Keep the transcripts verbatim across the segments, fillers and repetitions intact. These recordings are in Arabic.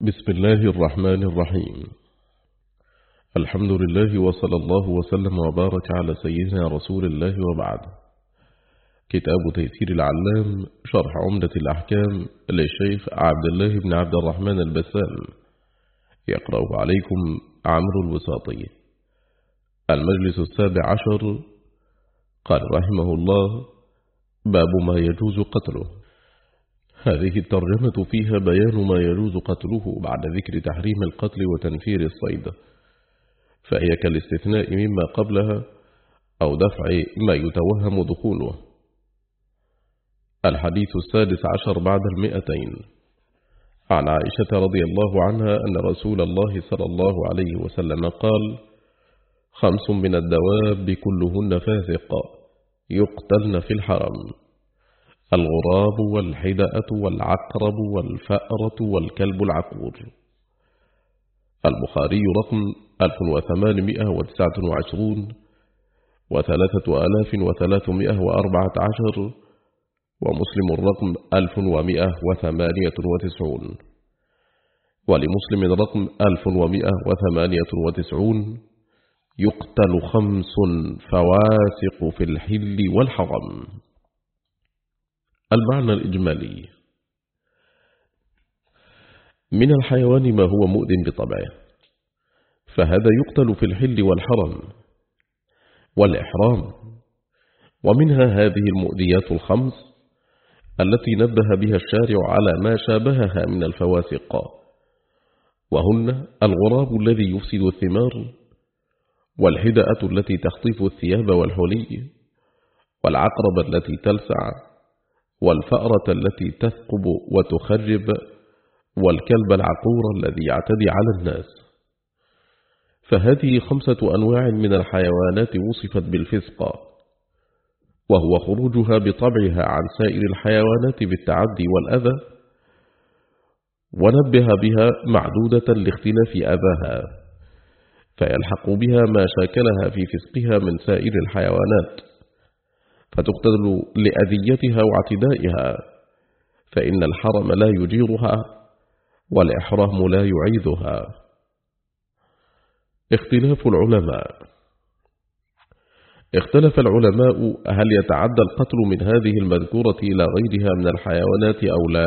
بسم الله الرحمن الرحيم. الحمد لله وصلى الله وسلم وبارك على سيدنا رسول الله وبعد. كتاب تيسير العلام شرح عمدة الأحكام للشيخ عبد الله بن عبد الرحمن البسام، يقرأ عليكم عمرو الوساطي. المجلس السابع عشر. قال رحمه الله: باب ما يجوز قتله. هذه الترجمة فيها بيان ما يجوز قتله بعد ذكر تحريم القتل وتنفير الصيد، فهي كالاستثناء مما قبلها أو دفع ما يتوهم دخوله. الحديث السادس عشر بعد المئتين. عن عائشة رضي الله عنها أن رسول الله صلى الله عليه وسلم قال: خمس من الدواب كلهن فاسق يقتلن في الحرم: الغراب والحدأة والعقرب والفأرة والكلب العقور. البخاري رقم ألف وثمانمائة وتسعة وعشرون وثلاثة آلاف وثلاثمائة وأربعة عشر، ومسلم رقم ألف ومائة وثمانية وتسعون، ولمسلم رقم ألف ومائة وثمانية وتسعون: يقتل خمس فواسق في الحل والحرم. المعنى الإجمالي: من الحيوان ما هو مؤذن بطبعه، فهذا يقتل في الحل والحرم والإحرام، ومنها هذه المؤذيات الخمس التي نبه بها الشارع على ما شابهها من الفواسق، وهن الغراب الذي يفسد الثمار، والحدأة التي تخطف الثياب والحلي، والعقرب التي تلسع، والفأرة التي تثقب وتخرب، والكلب العقور الذي يعتدي على الناس. فهذه خمسة أنواع من الحيوانات وصفت بالفسق، وهو خروجها بطبعها عن سائر الحيوانات بالتعدي والأذى، ونبه بها معدودة لاختلاف أذاها، فيلحق بها ما شاكلها في فسقها من سائر الحيوانات، فتقتل لأذيتها واعتدائها، فإن الحرم لا يجيرها والإحرام لا يعيذها. اختلاف العلماء. اختلف العلماء هل يتعدى القتل من هذه المذكورة إلى غيرها من الحيوانات أو لا؟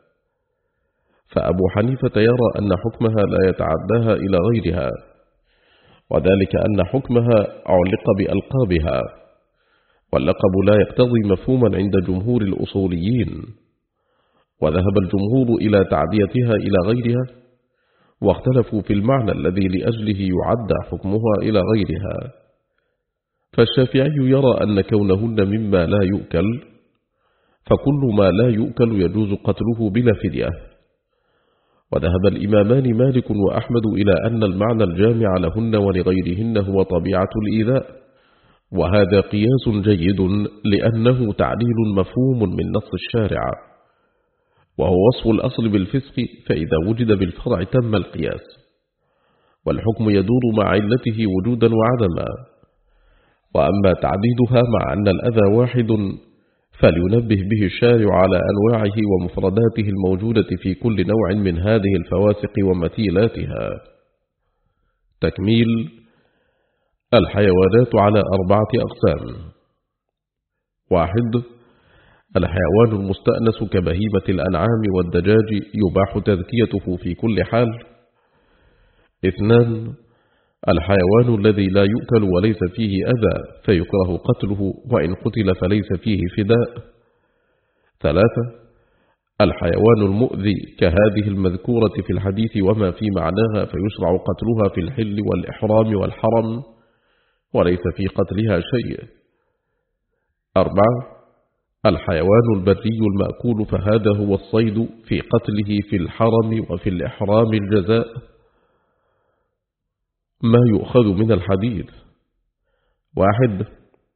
فأبو حنيفة يرى أن حكمها لا يتعداها إلى غيرها، وذلك أن حكمها علق بألقابها، واللقب لا يقتضي مفهوما عند جمهور الأصوليين، وذهب الجمهور إلى تعديتها إلى غيرها، واختلفوا في المعنى الذي لأجله يعدى حكمها إلى غيرها. فالشافعي يرى أن كونهن مما لا يؤكل، فكل ما لا يؤكل يجوز قتله بلا فدية. وذهب الإمامان مالك وأحمد إلى أن المعنى الجامع لهن ولغيرهن هو طبيعة الإيذاء، وهذا قياس جيد لأنه تعليل مفهوم من نص الشارع، وهو وصف الأصل بالفسق، فإذا وجد بالفرع تم القياس، والحكم يدور مع علته وجودا وعدما. وأما تعديدها مع أن الأذى واحد فلينبه به الشارع على أنواعه ومفرداته الموجودة في كل نوع من هذه الفواسق ومثيلاتها. تكميل: الحيوانات على أربعة أقسام. واحد: الحيوان المستأنس كبهيمة الأنعام والدجاج يباح تذكيته في كل حال. اثنان: الحيوان الذي لا يؤكل وليس فيه أذى فيكره قتله، وإن قتل فليس فيه فداء. ثلاثة: الحيوان المؤذي كهذه المذكورة في الحديث وما في معناها فيشرع قتلها في الحل والإحرام والحرم، وليس في قتلها شيء. أربعة: الحيوان البري المأكول، فهذا هو الصيد في قتله في الحرم وفي الإحرام الجزاء. ما يؤخذ من الحديث: واحد: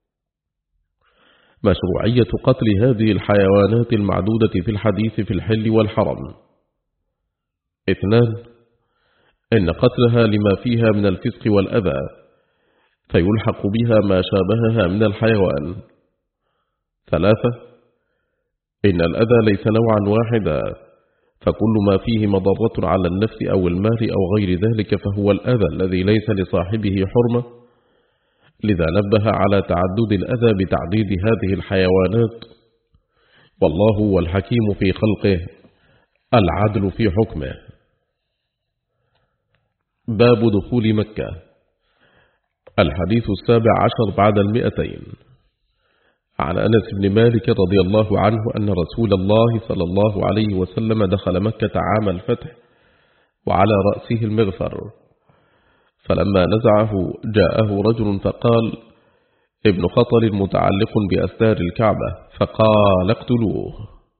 مشروعية قتل هذه الحيوانات المعدودة في الحديث في الحل والحرم. اثنان: إن قتلها لما فيها من الفسق والأذى، فيلحق بها ما شابهها من الحيوان. ثلاثة: إن الأذى ليس نوعا واحدا، فكل ما فيه مضرة على النفس أو المال أو غير ذلك فهو الأذى الذي ليس لصاحبه حرمة، لذا نبه على تعدد الأذى بتعديد هذه الحيوانات. والله هو الحكيم في خلقه العدل في حكمه. باب دخول مكة. الحديث السابع عشر بعد المئتين. عن أنس بن مالك رضي الله عنه أن رسول الله صلى الله عليه وسلم دخل مكة عام الفتح وعلى رأسه المغفر، فلما نزعه جاءه رجل فقال: ابن خطل متعلق بأستار الكعبة، فقال: اقتلوه.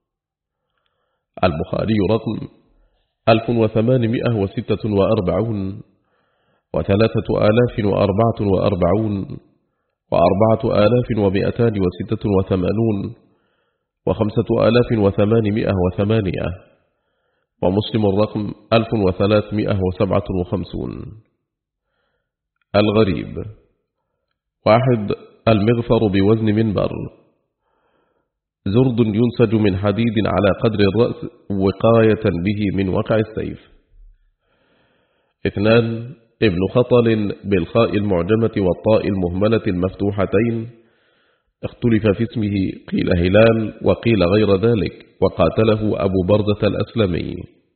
البخاري رقم ألف وثمانمائة وستة وأربعون وثلاثة آلاف وأربعة وأربعون وأربعة آلاف ومئتان وستة وثمانون وخمسة آلاف وثمانمائة وثمانية، ومسلم الرقم ألف وثلاثمائة وسبعة وخمسون. الغريب: واحد، المغفر بوزن منبر، زرد ينسج من حديد على قدر الرأس وقاية به من وقع السيف. اثنان، ابن خطل بالخاء المعجمة والطاء المهملة المفتوحتين، اختلف في اسمه، قيل هلال وقيل غير ذلك، وقاتله أبو بردة الأسلمي.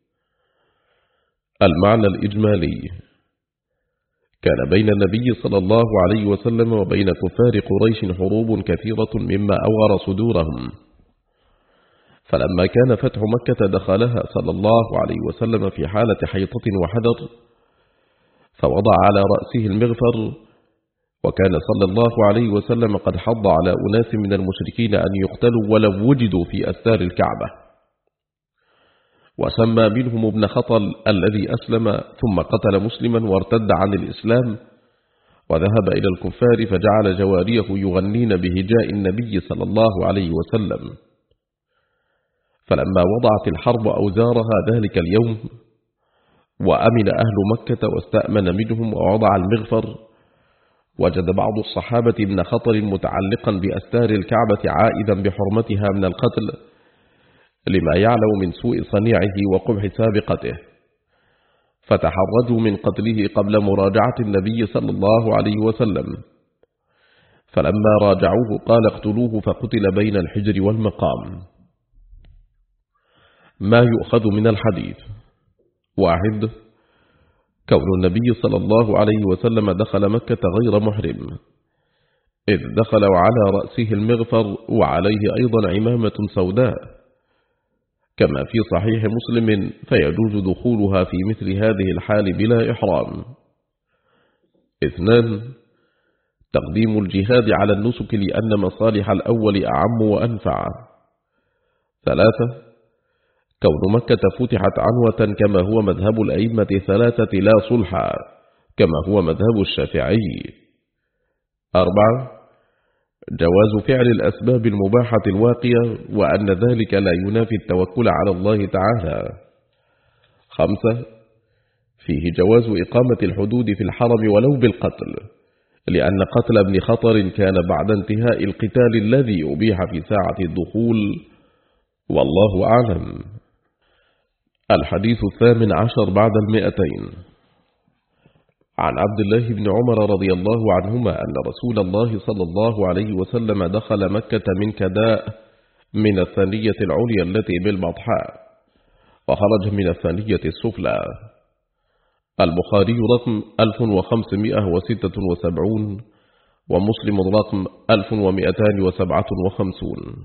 المعنى الإجمالي: كان بين النبي صلى الله عليه وسلم وبين كفار قريش حروب كثيرة مما أوغر صدورهم، فلما كان فتح مكة دخلها صلى الله عليه وسلم في حالة حيطة وحذر، فوضع على رأسه المغفر، وكان صلى الله عليه وسلم قد حض على أناس من المشركين أن يقتلوا ولو وجدوا في أستار الكعبة، وسمى منهم ابن خطل الذي أسلم ثم قتل مسلما وارتد عن الإسلام وذهب إلى الكفار، فجعل جواريه يغنين بهجاء النبي صلى الله عليه وسلم. فلما وضعت الحرب أوزارها ذلك اليوم وأمن أهل مكة واستأمن منهم ووضع المغفر، وجد بعض الصحابة ابن خطل متعلقا بأستار الكعبة عائدا بحرمتها من القتل، لما يعلم من سوء صنيعه وقبح سابقته، فتحرجوا من قتله قبل مراجعة النبي صلى الله عليه وسلم، فلما راجعوه قال: اقتلوه، فقتل بين الحجر والمقام. ما يؤخذ من الحديث: واحد، كون النبي صلى الله عليه وسلم دخل مكة غير محرم، إذ دخل وعلى رأسه المغفر وعليه أيضا عمامة سوداء، كما في صحيح مسلم، فيجوز دخولها في مثل هذه الحال بلا إحرام. اثنان، تقديم الجهاد على النسك لأن مصالح الأول أعم وأنفع. ثلاثة، كون مكة فتحت عنوة كما هو مذهب الأئمة ثلاثة لا صلحا كما هو مذهب الشافعي. أربعة، جواز فعل الأسباب المباحة الواقية وأن ذلك لا ينافي التوكل على الله تعالى. خمسة، فيه جواز إقامة الحدود في الحرم ولو بالقتل، لأن قتل ابن خطر كان بعد انتهاء القتال الذي أبيح في ساعة الدخول، والله أعلم. الحديث الثامن عشر بعد المئتين. عن عبد الله بن عمر رضي الله عنهما أن رسول الله صلى الله عليه وسلم دخل مكة من كداء من الثانية العليا التي بالبطحاء، وخرج من الثانية السفلى. البخاري رقم ألف وخمسمائة وستة وسبعون ومسلم رقم ألف ومئتان وسبعة وخمسون.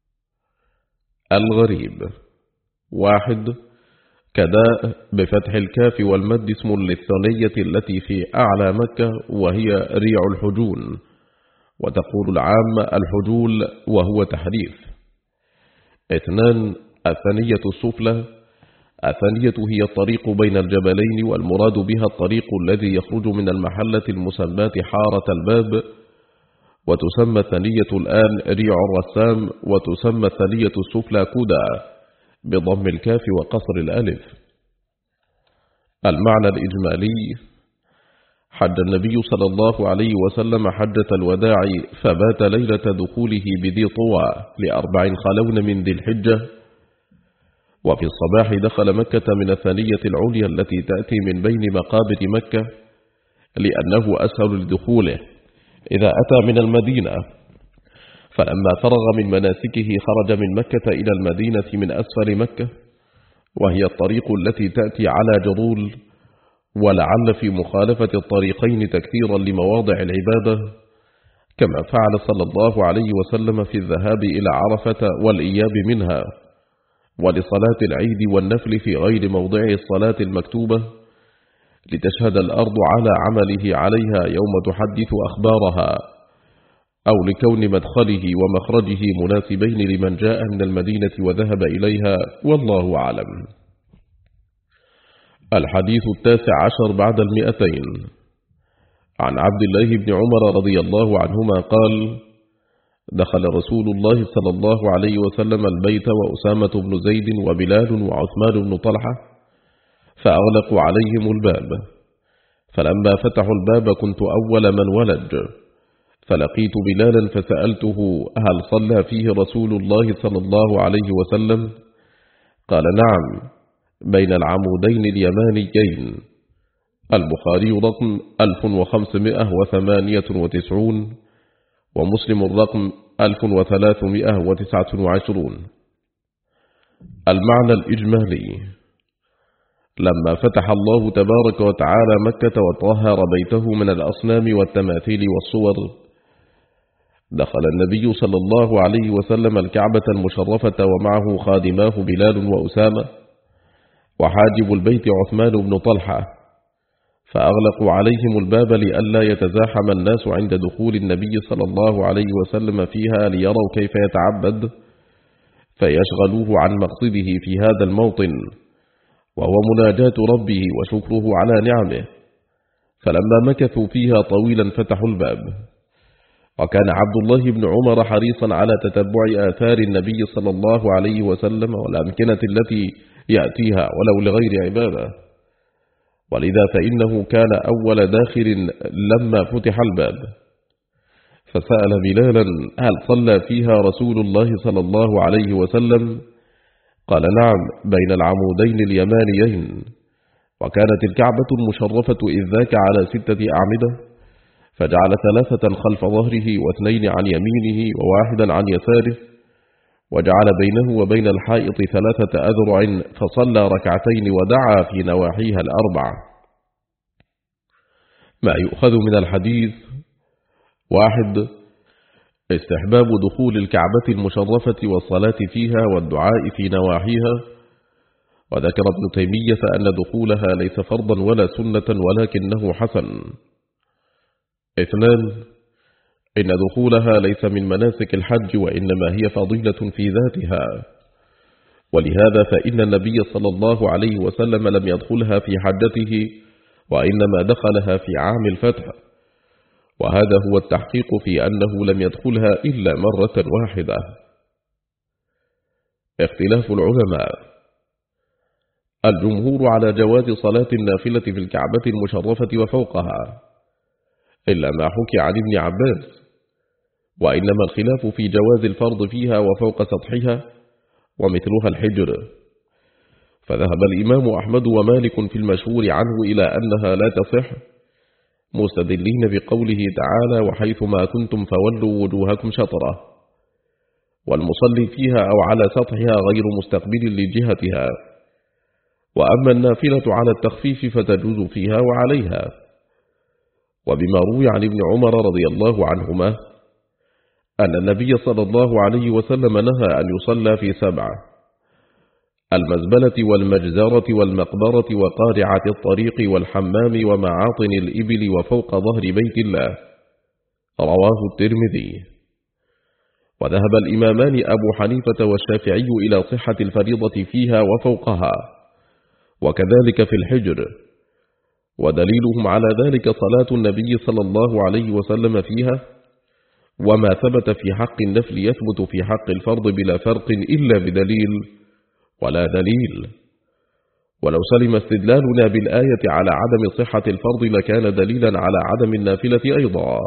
الغريب: واحد، كداء بفتح الكاف والمد اسم للثنية التي في أعلى مكة وهي ريع الحجون، وتقول العام الحجول وهو تحريف. اثنان، الثنية السفلى. الثنية هي الطريق بين الجبلين، والمراد بها الطريق الذي يخرج من المحلة المسماة حارة الباب، وتسمى الثنية الآن ريع الرسام، وتسمى الثنية السفلى كودا بضم الكاف وقصر الألف. المعنى الإجمالي: حج النبي صلى الله عليه وسلم حجة الوداع، فبات ليلة دخوله بذي طوى لأربع خلون من ذي الحجة، وفي الصباح دخل مكة من الثانية العليا التي تأتي من بين مقابر مكة، لأنه أسهل لدخوله إذا أتى من المدينة. فلما فرغ من مناسكه خرج من مكة إلى المدينة من أسفل مكة، وهي الطريق التي تأتي على جرول، ولعل في مخالفة الطريقين تكثيرا لمواضع العبادة، كما فعل صلى الله عليه وسلم في الذهاب إلى عرفة والإياب منها، ولصلاة العيد والنفل في غير موضع الصلاة المكتوبة، لتشهد الأرض على عمله عليها يوم تحدث أخبارها، أو لكون مدخله ومخرجه مناسبين لمن جاء من المدينة وذهب إليها، والله أعلم. الحديث التاسع عشر بعد المئتين. عن عبد الله بن عمر رضي الله عنهما قال: دخل رسول الله صلى الله عليه وسلم البيت وأسامة بن زيد وبلال وعثمان بن طلحة، فأغلقوا عليهم الباب، فلما فتحوا الباب كنت أول من ولج، فلقيت بلالا فسألته: هل صلى فيه رسول الله صلى الله عليه وسلم؟ قال: نعم، بين العمودين اليمانيين. البخاري رقم ألف وخمسمائة وثمانية وتسعون، ومسلم الرقم ألف وثلاثمائة وتسعة وعشرون. المعنى الإجمالي: لما فتح الله تبارك وتعالى مكة وطهر بيته من الأصنام والتماثيل والصور، دخل النبي صلى الله عليه وسلم الكعبة المشرفة ومعه خادماه بلال وأسامة، وحاجب البيت عثمان بن طلحة، فأغلقوا عليهم الباب لئلا يتزاحم الناس عند دخول النبي صلى الله عليه وسلم فيها ليروا كيف يتعبد، فيشغلوه عن مقصده في هذا الموطن، وهو مناجاة ربه وشكره على نعمه. فلما مكثوا فيها طويلا فتحوا الباب. وكان عبد الله بن عمر حريصا على تتبع آثار النبي صلى الله عليه وسلم والأمكنة التي يأتيها ولو لغير عبادة، ولذا فإنه كان أول داخل لما فتح الباب، فسأل بلالا: هل صلى فيها رسول الله صلى الله عليه وسلم؟ قال: نعم، بين العمودين اليمانيين. وكانت الكعبة المشرفة إذ ذاك على ستة أعمدة، فجعل ثلاثة خلف ظهره واثنين عن يمينه وواحدا عن يساره، وجعل بينه وبين الحائط ثلاثة أذرع، فصلى ركعتين ودعا في نواحيها الأربع. ما يؤخذ من الحديث: واحد، استحباب دخول الكعبة المشرفة والصلاة فيها والدعاء في نواحيها، وذكر ابن تيمية أن دخولها ليس فرضا ولا سنة ولكنه حسن. اثنان، إن دخولها ليس من مناسك الحج، وإنما هي فضيلة في ذاتها، ولهذا فإن النبي صلى الله عليه وسلم لم يدخلها في حجته، وإنما دخلها في عام الفتح، وهذا هو التحقيق في أنه لم يدخلها إلا مرة واحدة. اختلاف العلماء: الجمهور على جواز صلاة النافلة في الكعبة المشرفة وفوقها، إلا ما حكي عن ابن عباس، وإنما الخلاف في جواز الفرض فيها وفوق سطحها، ومثلها الحجر. فذهب الإمام أحمد ومالك في المشهور عنه إلى أنها لا تصح، مستدلين بقوله تعالى: وحيث ما كنتم فولوا وجوهكم شطرة، والمصلي فيها أو على سطحها غير مستقبل لجهتها. وأما النافلة على التخفيف فتجوز فيها وعليها. وبما روي عن ابن عمر رضي الله عنهما أن النبي صلى الله عليه وسلم نهى أن يصلى في سبعة: المزبلة والمجزرة والمقبرة وقارعة الطريق والحمام ومعاطن الإبل وفوق ظهر بيت الله. رواه الترمذي. وذهب الإمامان أبو حنيفة والشافعي إلى صحة الفريضة فيها وفوقها، وكذلك في الحجر، ودليلهم على ذلك صلاة النبي صلى الله عليه وسلم فيها، وما ثبت في حق النفل يثبت في حق الفرض بلا فرق إلا بدليل ولا دليل. ولو سلم استدلالنا بالآية على عدم صحة الفرض لكان دليلا على عدم النافلة أيضا.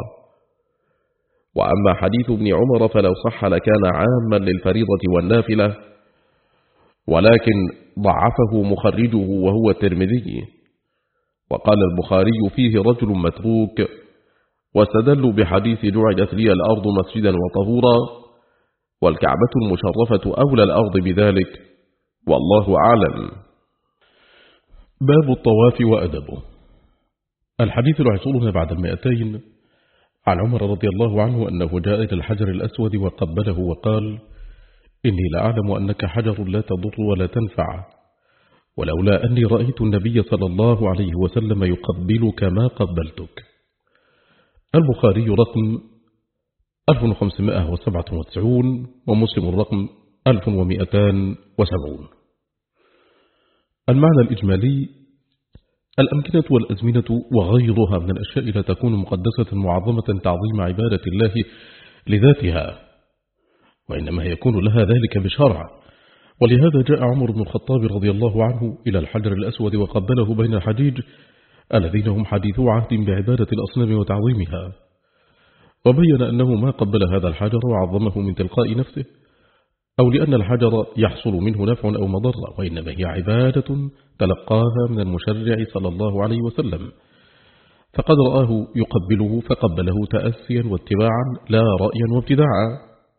وأما حديث ابن عمر فلو صح لكان عاما للفريضة والنافلة، ولكن ضعفه مخرجه وهو الترمذي. وقال البخاري فيه رجل متروك، واستدلوا بحديث جعلت لي الأرض مسجدا وطهورا، والكعبة المشرفة أولى الأرض بذلك، والله أعلم. باب الطواف وأدبه. الحديث العشرون بعد المئتين عن عمر رضي الله عنه أنه جاء إلى الحجر الأسود وقبله وقال: إني لأعلم أنك حجر لا تضر ولا تنفع، ولولا أني رأيت النبي صلى الله عليه وسلم يقبلك ما قبلتك. البخاري رقم ألف وخمسمائة وسبعة وتسعين ومسلم الرقم ألف ومئتان وسبعون. المعنى الإجمالي: الأمكنة والأزمنة وغيرها من الأشياء لا تكون مقدسة معظمة تعظيم عبادة الله لذاتها، وإنما يكون لها ذلك بشرع. ولهذا جاء عمر بن الخطاب رضي الله عنه إلى الحجر الأسود وقبله بين الحجيج الذين هم حديثو عهد بعبادة الأصنام وتعظيمها، وبين أنه ما قبل هذا الحجر وعظمه من تلقاء نفسه أو لأن الحجر يحصل منه نفع أو مضرة، وإنما هي عبادة تلقاها من المشرع صلى الله عليه وسلم، فقد رآه يقبله فقبله تأسيا واتباعا لا رأيا وابتداعا.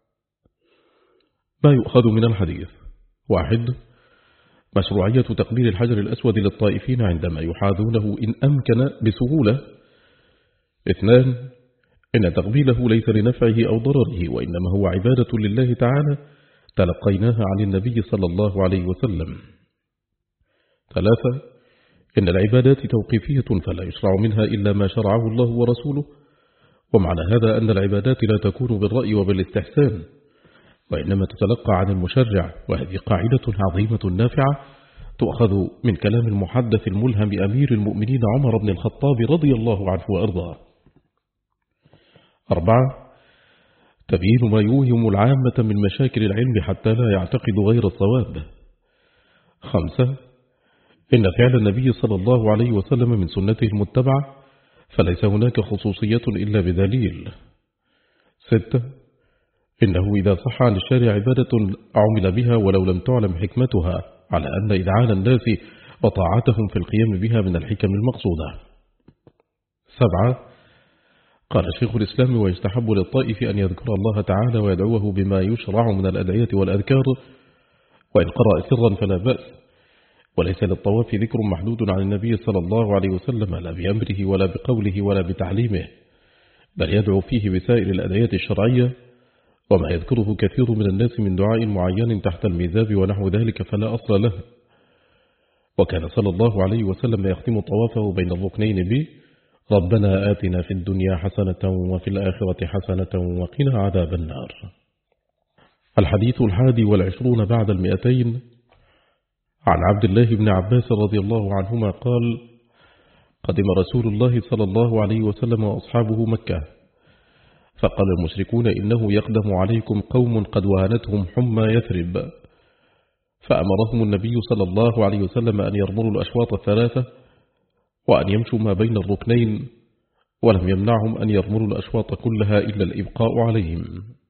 ما يؤخذ من الحديث: واحد، مشروعية تقبيل الحجر الأسود للطائفين عندما يحاذونه إن أمكن بسهولة. اثنان، إن تقبيله ليس لنفعه أو ضرره، وإنما هو عبادة لله تعالى تلقيناها عن النبي صلى الله عليه وسلم. ثلاثة، إن العبادات توقيفية فلا يشرع منها إلا ما شرعه الله ورسوله، ومعنى هذا أن العبادات لا تكون بالرأي وبالاستحسان، وإنما تتلقى عن المشرع، وهذه قاعدة عظيمة نافعة تؤخذ من كلام المحدث الملهم أمير المؤمنين عمر بن الخطاب رضي الله عنه وأرضاه. أربعة، تبيين ما يوهم العامة من مشاكل العلم حتى لا يعتقد غير الصواب. خمسة، إن فعل النبي صلى الله عليه وسلم من سنته المتبعة، فليس هناك خصوصية إلا بدليل. ستة، إنه إذا صح عن الشارع عبادة عمل بها ولو لم تعلم حكمتها، على أن إذعان الناس وطاعتهم في القيام بها من الحكم المقصودة. سبعة، قال شيخ الإسلام: ويستحب للطائف أن يذكر الله تعالى ويدعوه بما يشرع من الأدعية والأذكار، وإن قرأ سرا فلا بأس، وليس للطواف ذكر محدود عن النبي صلى الله عليه وسلم لا بأمره ولا بقوله ولا بتعليمه، بل يدعو فيه بسائر الأدعية الشرعية، وما يذكره كثير من الناس من دعاء معين تحت الميزاب ونحو ذلك فلا أصل له. وكان صلى الله عليه وسلم يختم طوافه بين الركنين به: ربنا آتنا في الدنيا حسنة وفي الآخرة حسنة وقنا عذاب النار. الحديث الحادي والعشرون بعد المئتين عن عبد الله بن عباس رضي الله عنهما قال: قدم رسول الله صلى الله عليه وسلم وأصحابه مكة، فقال المشركون: إنه يقدم عليكم قوم قد وهنتهم حمى يثرب، فأمرهم النبي صلى الله عليه وسلم أن يرملوا الأشواط الثلاثة وأن يمشوا ما بين الركنين، ولم يمنعهم أن يرملوا الأشواط كلها إلا الإبقاء عليهم.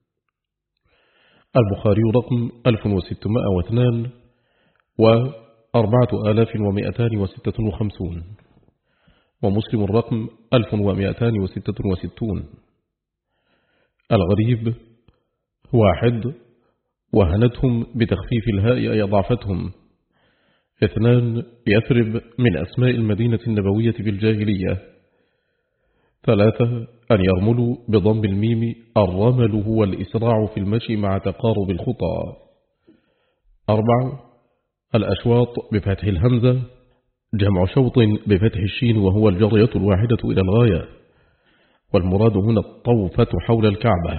البخاري رقم ألف وستمائة واثنان وأربعة آلاف ومئتان وستة وخمسون، ومسلم الرقم ألف ومئتان وستة وستون. الغريب: واحد، وهنتهم بتخفيف الهاء أي ضعفتهم. اثنان، يثرب من أسماء المدينة النبوية بالجاهلية. ثلاثة، أن يرملوا بضم الميم، الرمل هو الإسراع في المشي مع تقارب الخطى. أربعة، الأشواط بفتح الهمزة، جمع شوط بفتح الشين وهو الجرية الواحدة إلى الغاية، والمراد هنا الطوفة حول الكعبة.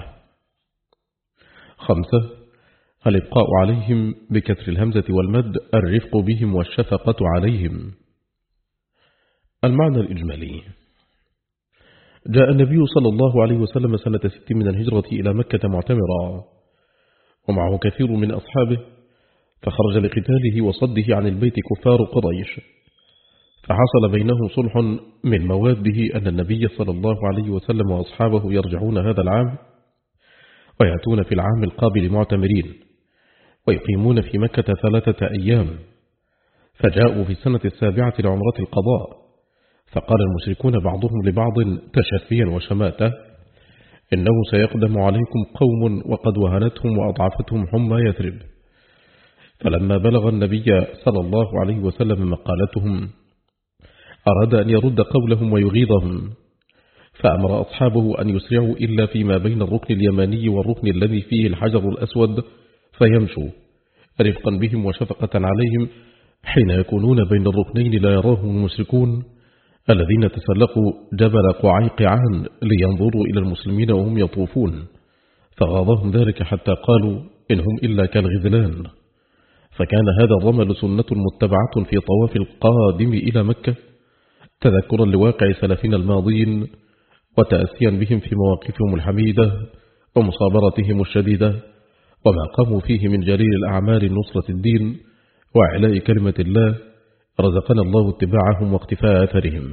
خمسة، الإبقاء عليهم بكسر الهمزة والمد، الرفق بهم والشفقة عليهم. المعنى الإجمالي: جاء النبي صلى الله عليه وسلم سنة ست من الهجرة إلى مكة معتمرا، ومعه كثير من أصحابه، فخرج لقتاله وصده عن البيت كفار قريش، فحصل بينه صلح من مواده أن النبي صلى الله عليه وسلم وأصحابه يرجعون هذا العام ويأتون في العام القابل معتمرين، ويقيمون في مكة ثلاثة أيام. فجاءوا في السنة السابعة لعمرة القضاء، فقال المشركون بعضهم لبعض تشفيا وشماتة: إنه سيقدم عليكم قوم وقد وهنتهم وأضعفتهم حمى يثرب. فلما بلغ النبي صلى الله عليه وسلم مقالتهم أراد أن يرد قولهم ويغيظهم، فأمر أصحابه أن يسرعوا إلا فيما بين الركن اليماني والركن الذي فيه الحجر الأسود فيمشوا رفقا بهم وشفقة عليهم حين يكونون بين الركنين لا يراهم المشركون الذين تسلقوا جبل قعيقعان لينظروا إلى المسلمين وهم يطوفون، فغاضهم ذلك حتى قالوا إن هم إلا كالغذلان. فكان هذا الرمل سنة متبعة في طواف القادم إلى مكة، تذكرا لواقع سلفنا الماضين وتأسيا بهم في مواقفهم الحميدة ومصابرتهم الشديدة وما قاموا فيه من جليل الأعمال نصرة الدين وإعلاء كلمة الله. رزقنا الله اتباعهم واقتفاء أثرهم.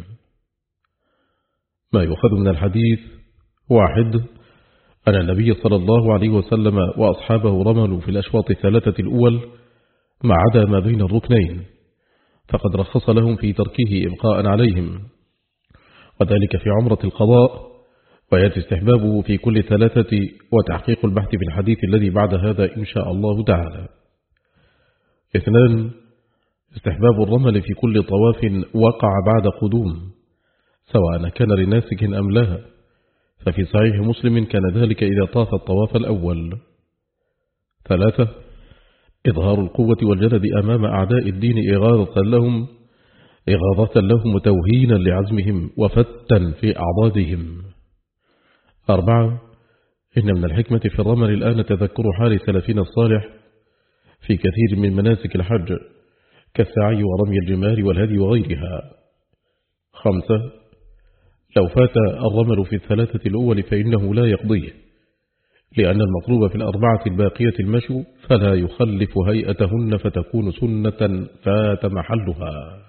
ما يؤخذ من الحديث: واحد، أن النبي صلى الله عليه وسلم وأصحابه رملوا في الأشواط الثلاثة الأول ما عدا ما بين الركنين، فقد رخص لهم في تركه إبقاء عليهم، وذلك في عمرة القضاء، ويأتي استحبابه في كل ثلاثة وتحقيق البحث في الحديث الذي بعد هذا إن شاء الله تعالى. اثنان، استحباب الرمل في كل طواف وقع بعد قدوم، سواء كان لناسك أم لا، ففي صحيح مسلم كان ذلك إذا طاف الطواف الأول. ثلاثة، إظهار القوة والجلد أمام أعداء الدين إغاظة لهم إغاظة لهم وتوهينا لعزمهم وفتا في أعضادهم. أربعة، إن من الحكمة في الرمل الآن تذكر حال سلفنا الصالح في كثير من مناسك الحج كالسعي ورمي الجمار والهدي وغيرها. خمسة، لو فات الرمل في الثلاثة الأول فإنه لا يقضيه، لأن المطلوب في الأربعة الباقية المشي فلا يخلف هيئتهن فتكون سنة فات محلها.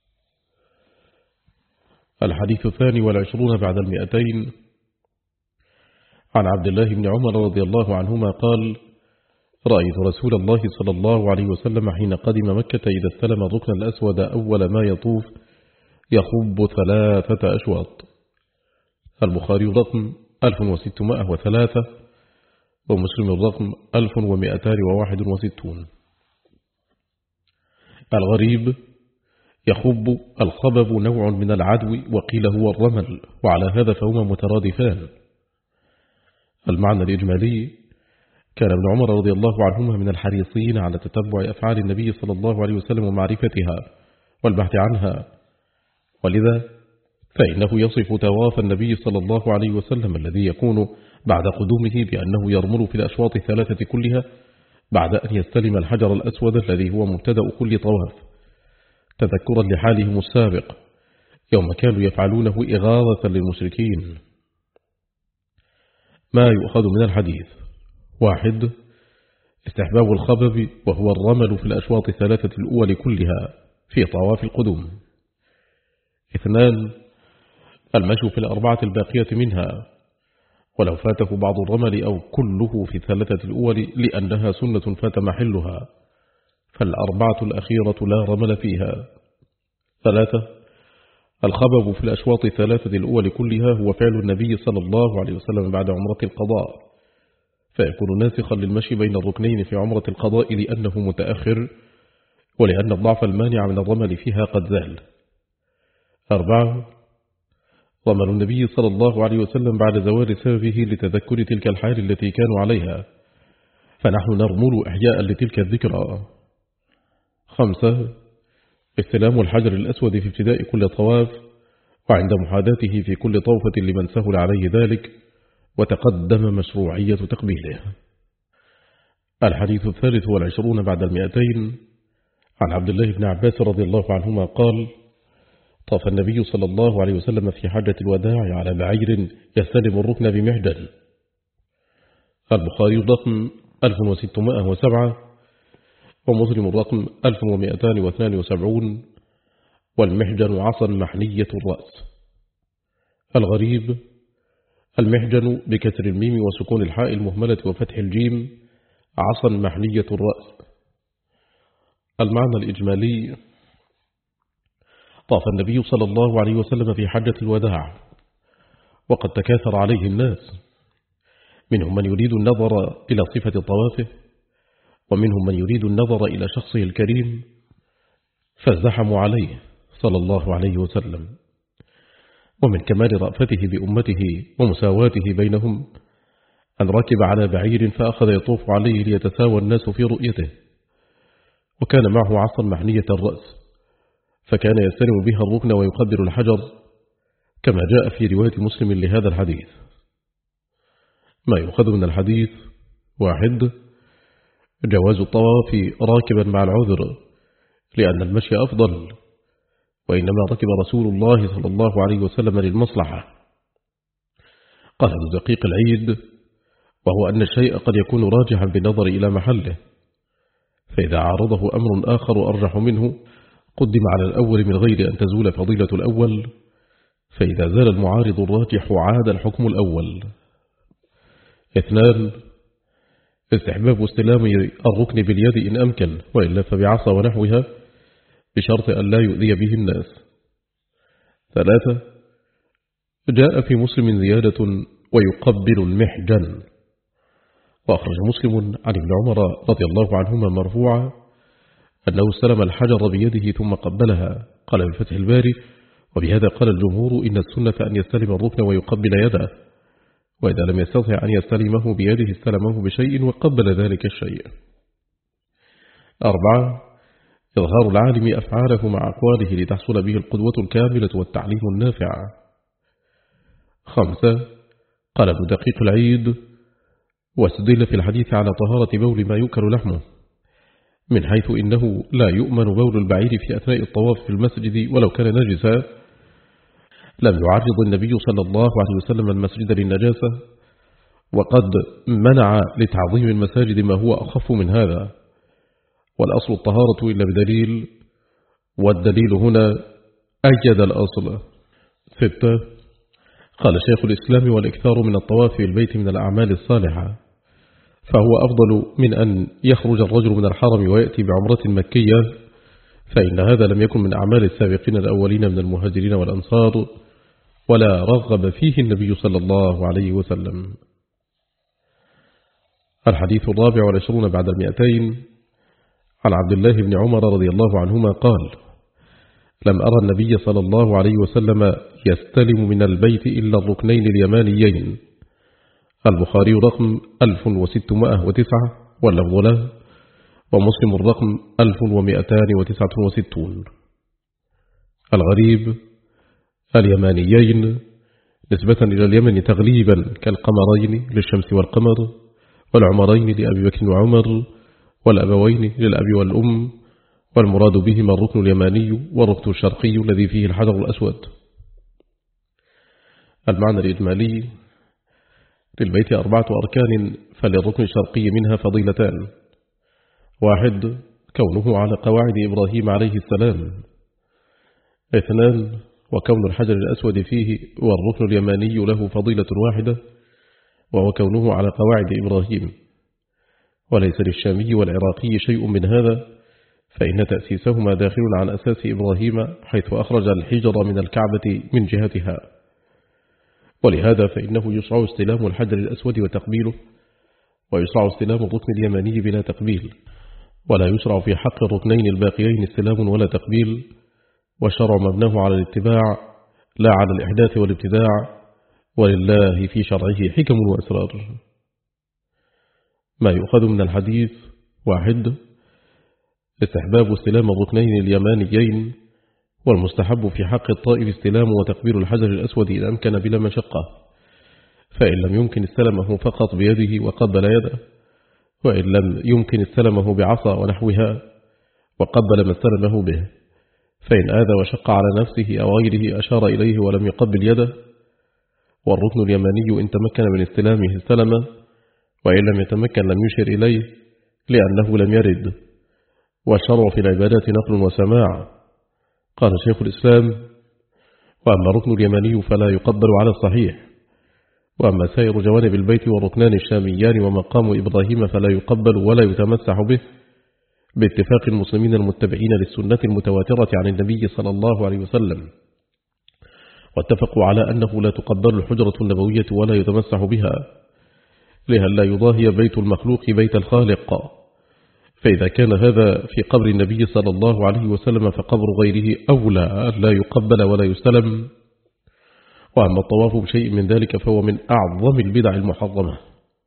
الحديث الثاني والعشرون بعد المئتين، عن عبد الله بن عمر رضي الله عنهما قال: رأيت رسول الله صلى الله عليه وسلم حين قدم مكة إذا استلم الركن الأسود أول ما يطوف يخب ثلاثة أشواط. البخاري رقم ألف وستمائة وثلاثة ومسلم الرقم ألف ومئتان وواحد وستون. الغريب: يخب الخبب نوع من العدو وقيل هو الرمل، وعلى هذا فهما مترادفان. المعنى الإجمالي: كان ابن عمر رضي الله عنهما من الحريصين على تتبع أفعال النبي صلى الله عليه وسلم ومعرفتها والبحث عنها، ولذا فإنه يصف تواف النبي صلى الله عليه وسلم الذي يكون بعد قدومه بأنه يرمل في الأشواط الثلاثة كلها بعد أن يستلم الحجر الأسود الذي هو مبتدأ كل طواف، تذكرا لحالهم السابق يوم كانوا يفعلونه إغاظة للمشركين. ما يؤخذ من الحديث: واحد، استحباب الخبب وهو الرمل في الأشواط الثلاثة الأول كلها في طواف القدوم. اثنان، المشي في الأربعة الباقية منها، ولو فاته بعض الرمل أو كله في الثلاثة الأول لأنها سنة فات محلها، فالأربعة الأخيرة لا رمل فيها. ثلاثة، الخبب في الأشواط الثلاثة الأول كلها هو فعل النبي صلى الله عليه وسلم بعد عمرة القضاء، فيكون ناسخا للمشي بين الركنين في عمرة القضاء لأنه متأخر ولأن الضعف المانع من الرمل فيها قد زال. أربعة، رمل النبي صلى الله عليه وسلم بعد زوال سببه لتذكر تلك الحال التي كانوا عليها، فنحن نرمل إحياء لتلك الذكرى. خمسة، استلام الحجر الأسود في ابتداء كل طواف وعند محاذاته في كل طوفة لمن سهل عليه ذلك، وتقدم مشروعية تقبيله. الحديث الثالث والعشرون بعد المئتين، عن عبد الله بن عباس رضي الله عنهما قال: طاف النبي صلى الله عليه وسلم في حجة الوداع على بعير يستلم الركن بمحجن. البخاري رقم ألف وستمائة وسبعة ومسلم الرقم ألف ومئتان واثنان وسبعون، والمحجن عصا محنية الرأس. الغريب: المحجن بكسر الميم وسكون الحاء المهملة وفتح الجيم عصا محنية الرأس. المعنى الإجمالي: طاف النبي صلى الله عليه وسلم في حجة الوداع وقد تكاثر عليه الناس، منهم من يريد النظر إلى صفة طوافه، ومنهم من يريد النظر إلى شخصه الكريم، فازدحموا عليه صلى الله عليه وسلم. ومن كمال رأفته بأمته ومساواته بينهم أن ركب على بعير فأخذ يطوف عليه ليتساوى الناس في رؤيته، وكان معه عصا محنية الرأس، فكان يستلم بها الركن ويقبل الحجر، كما جاء في رواية مسلم لهذا الحديث. ما يؤخذ من الحديث: واحد، جواز الطواف راكبا مع العذر، لأن المشي أفضل، وإنما ركب رسول الله صلى الله عليه وسلم للمصلحة. قال ابن دقيق العيد: وهو أن الشيء قد يكون راجحا بالنظر إلى محله، فإذا عارضه أمر آخر أرجح منه قدم على الأول من غير أن تزول فضيلة الأول، فإذا زال المعارض الراجح عاد الحكم الأول. اثنان، استحباب استلام الركن باليد إن أمكن، وإلا فبعصا ونحوها، بشرط أن لا يؤذي به الناس. ثلاثة، جاء في مسلم زيادة: ويقبل المحجن. وأخرج مسلم عن ابن عمر رضي الله عنهما مرفوعا أنه استلم الحجر بيده ثم قبلها. قال بفتح الباري: وبهذا قال الجمهور إن السنة أن يستلم الركن ويقبل يده، وإذا لم يستطع أن يستلمه بيده استلمه بشيء وقبل ذلك الشيء. أربعة، إظهار العالم أفعاله مع أقواله لتحصل به القدوة الكاملة والتعليم النافع. خمسة، قال ابن دقيق العيد: واستدل في الحديث على طهارة بول ما يؤكل لحمه، من حيث إنه لا يؤمن بول البعير في أثناء الطواف في المسجد ولو كان نجسا. لم يعرض النبي صلى الله عليه وسلم المسجد للنجاسة، وقد منع لتعظيم المساجد ما هو أخف من هذا، والأصل الطهارة إلا بدليل، والدليل هنا أجد الأصل. ستة، قال شيخ الإسلام: والإكثار من الطواف في البيت من الأعمال الصالحة، فهو أفضل من أن يخرج الرجل من الحرم ويأتي بعمرة مكية، فإن هذا لم يكن من أعمال السابقين الأولين من المهاجرين والأنصار، ولا رغب فيه النبي صلى الله عليه وسلم. الحديث الرابع والعشرون بعد المئتين، عن عبد الله بن عمر رضي الله عنهما قال: لم أرى النبي صلى الله عليه وسلم يستلم من البيت إلا الركنين اليمانيين. البخاري رقم ألف وستمائة وتسعة واللفظ له، ومسلم الرقم ألف ومئتان وتسعة وستون. الغريب: اليمانيين نسبة إلى اليمن تغليبا كالقمرين للشمس والقمر، والعمرين لأبي بكر وعمر، والأبوين للأب والأم، والمراد بهما الركن اليماني والركن الشرقي الذي فيه الحجر الأسود. المعنى الإجمالي: للبيت أربعة أركان، فللركن الشرقي منها فضيلتان: واحد، كونه على قواعد إبراهيم عليه السلام. اثنان، وكون الحجر الأسود فيه والركن اليماني له فضيلة واحدة، وهو كونه على قواعد إبراهيم، وليس للشامي والعراقي شيء من هذا، فإن تأسيسهما داخل عن أساس إبراهيم، حيث أخرج الحجر من الكعبة من جهتها. ولهذا فإنه يشرع استلام الحجر الأسود وتقبيله، ويشرع استلام الركن اليماني بلا تقبيل، ولا يشرع في حق الركنين الباقيين استلام ولا تقبيل، والشرع مبناه على الاتباع لا على الإحداث والابتداع، ولله في شرعه حكم وأسرار. ما يؤخذ من الحديث: واحد، استحباب استلام الركنين اليمانيين، والمستحب في حق الطائف استلام وتقبيل الحجر الأسود إن أمكن بلا مشقة، فإن لم يمكن استلمه فقط بيده وقبل يده، وإن لم يمكن استلمه بعصا ونحوها وقبل ما استلمه به، فإن آذى وشق على نفسه أو غيره أشار إليه ولم يقبل يده. والركن اليماني إن تمكن من استلامه استلمه، وإن لم يتمكن لم يشر إليه، لأنه لم يرد. والشرع في العبادات نقل وسماع. قال شيخ الإسلام: وأما الركن اليماني فلا يقبل على الصحيح، وأما سائر جوانب البيت والركنان الشاميان ومقام إبراهيم فلا يقبل ولا يتمسح به باتفاق المسلمين المتبعين للسنة المتواترة عن النبي صلى الله عليه وسلم، واتفقوا على أنه لا تقبل الحجرة النبوية ولا يتمسح بها لئلا يضاهي بيت المخلوق بيت الخالق، فإذا كان هذا في قبر النبي صلى الله عليه وسلم فقبر غيره أولى لا يقبل ولا يستلم. وأما الطواف بشيء من ذلك فهو من أعظم البدع المحرمة.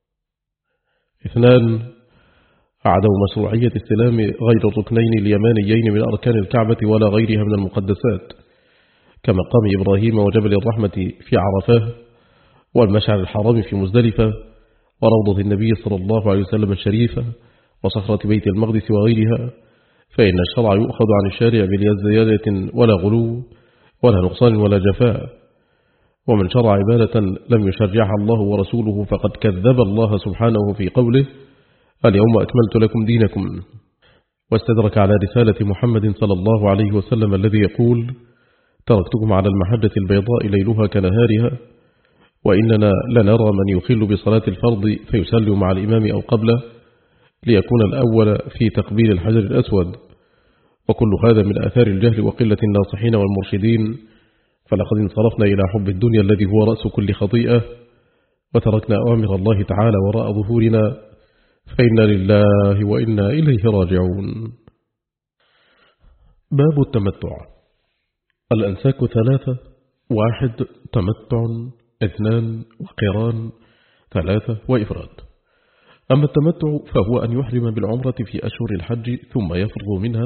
اثنان، عدم مشروعية استلام غير الركنين اليمانيين من أركان الكعبة ولا غيرها من المقدسات كمقام إبراهيم وجبل الرحمة في عرفة والمشعر الحرام في مزدلفة وروضة النبي صلى الله عليه وسلم الشريفة وصخرة بيت المقدس وغيرها، فإن الشرع يؤخذ عن الشارع بلا زيادة ولا غلو ولا نقصان ولا جفاء، ومن شرع عبادة لم يشرعها الله ورسوله فقد كذب الله سبحانه في قوله اليوم أكملت لكم دينكم، واستدرك على رسالة محمد صلى الله عليه وسلم الذي يقول تركتكم على المحجة البيضاء ليلها كنهارها، وإننا لنرى من يخل بصلاة الفرض فيسلم مع الإمام أو قبله ليكون الأول في تقبيل الحجر الأسود، وكل هذا من آثار الجهل وقلة الناصحين والمرشدين، فلقد انصرفنا إلى حب الدنيا الذي هو رأس كل خطيئة وتركنا أوامر الله تعالى وراء ظهورنا، فإنا لله وإنا إليه راجعون. باب التمتع. الأنساك ثلاثة: واحد تمتع، اثنان وقران، ثلاثة وإفراد. أما التمتع فهو أن يحرم بالعمرة في أشهر الحج ثم يفرغ منها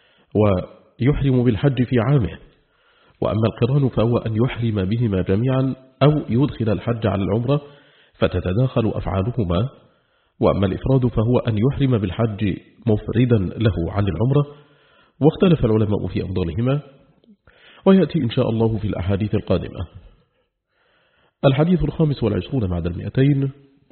ويحرم بالحج في عامه، وأما القران فهو أن يحرم بهما جميعا أو يدخل الحج على العمرة فتتداخل أفعالهما، وأما الإفراد فهو أن يحرم بالحج مفردا له عن العمرة، واختلف العلماء في أفضلهما، ويأتي إن شاء الله في الأحاديث القادمة. الحديث الخامس والعشرون بعد المئتين